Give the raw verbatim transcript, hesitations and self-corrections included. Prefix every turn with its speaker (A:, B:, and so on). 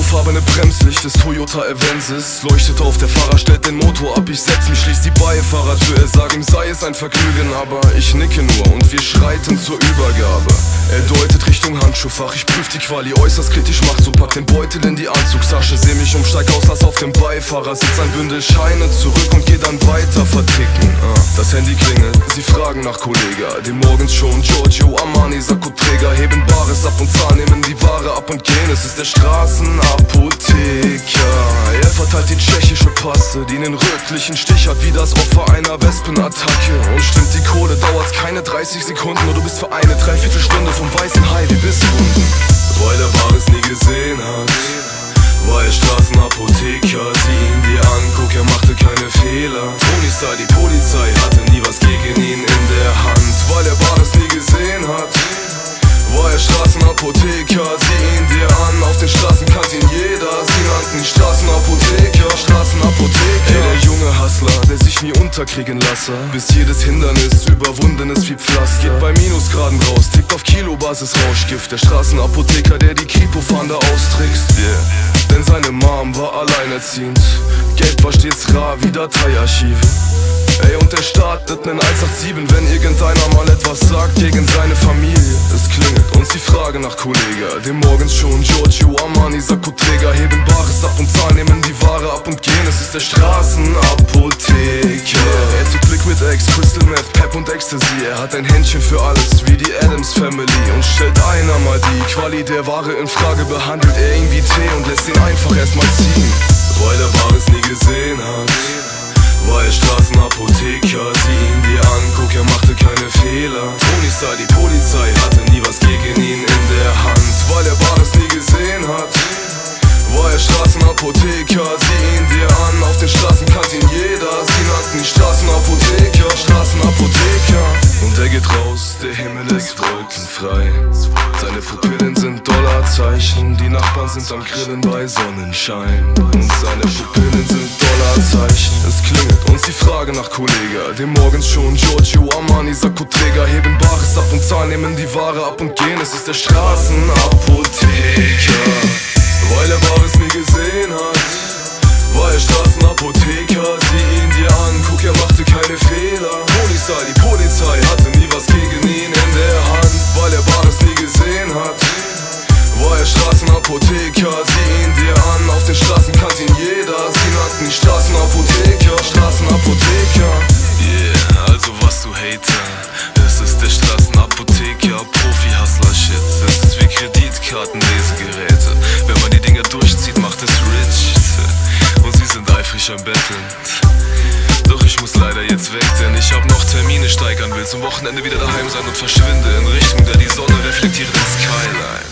A: Farbene Bremslicht des Toyota Avensis leuchtet auf, der Fahrer stellt den Motor ab. Ich setz mich, schließ die Beifahrertür. Er sagt, ihm sei es ein Vergnügen, aber ich nicke nur und wir schreiten zur Übergabe. Er deutet Richtung Handschuhfach, ich prüf die Quali äußerst kritisch, mach so, pack den Beutel in die Anzugstasche. Seh mich um, steig aus, lass auf dem Beifahrersitz ein Bündel Scheine zurück und geh dann weiter verticken. ah. Das Handy klingelt, sie fragen nach Kollega. Dem morgens schon Giorgio Armani Sakkoträger heben Bares ab und zahlen, nehmen die Ware ab und gehen. Es ist der Straßenapotheker. Er verteilt die tschechische Paste, die einen rötlichen Stich hat wie das Opfer einer Wespenattacke. Und stimmt die Kohle, dauert's keine dreißig Sekunden, nur du bist für eine Dreiviertelstunde vom weißen Hai wie bis unten. Weil der Bares nie gesehen hat, war er Straßenapotheker. Sieh ihn dir an, guck, er machte keine Fehler. Tony Star, die Polizei hatte nie was gegen ihn in der Hand. Weil der Bares nie gesehen hat, war er Straßenapotheker. Sieh ihn dir an, auf den Straßen kannte ihn jeder. Sie nannten ihn Straßenapotheker, Straßenapotheker. Ey, der junge Hustler, der sich nie unterkriegen lasse, bis jedes Hindernis überwunden ist wie Pflaster. Geht bei Minusgraden raus, tickt auf Kilobasis Rauschgift. Der Straßenapotheker, der die Kripo-Fahnder austrickst, yeah. Denn seine Mom war alleinerziehend, Geld war stets rar wie Dateiarchive. Ey, und er startet nen eins acht sieben, wenn irgendeiner mal etwas sagt gegen seine Familie. Es klingelt und sie fragen nach Kollega. Dem morgens schon Giorgio Armani Sakkoträger heben Bares ab und zahlen, nehmen die Ware ab und gehen. Es ist der Straßenapotheker. Er tut Blick mit Ex, Crystal Meth, Pep und Ecstasy. Er hat ein Händchen für alles wie die Addams Family und stellt einer mal die Quali der Ware in Frage, behandelt er ihn wie Tee und lässt ihn einfach erstmal ziehen. Weil der Bares nie gesehen hat, war er Straßenapotheker. Sieh ihn dir an, guck, er machte keine Fehler. Tony Star, die Polizei hatte nie was gegen ihn in der Hand. Weil er Bares nie gesehen hat, war er Straßenapotheker. Sieh ihn dir an, auf den Straßen kannte ihn jeder. Sie nannten ihn Straßenapotheker, Straßenapotheker. Und er geht raus, der Himmel ist wolkenfrei. Seine Pupillen sind Dollarzeichen, die Nachbarn sind am Grillen bei Sonnenschein. Und seine Pupillen sind Dollarzeichen. Es klingelt und sie fragen nach Kollega. Dem morgens schon Giorgio Armani Sakkoträger heben Bares ab und zahlen, nehmen die Ware ab und gehen. Es ist der Straßenapotheker. Weil er Bares nie gesehen hat, war er Straßenapotheker. Sieh ihn dir an, guck, er machte keine Fehler. Tony Star, die Polizei hatte nie was gegen ihn in der Hand. Weil er Bares nie gesehen hat, war er Straßenapotheker. Sieh ihn dir an, auf den Straßen kannte ihn jeder. Sie nannten ihn Straßenapotheker, Straßenapotheker. Yeah, also was du Hater, es ist der Straßenapotheker, Profi-Hustler-Shit. Es ist wie Kreditkartenlesegeräte, wenn man die Dinger durchzieht, macht es rich. Und sie sind eifrig am Betteln. Doch ich muss leider jetzt weg, denn ich hab noch Termine, steigern will zum Wochenende wieder daheim sein und verschwinde in Richtung, der die Sonne reflektiert in Skyline.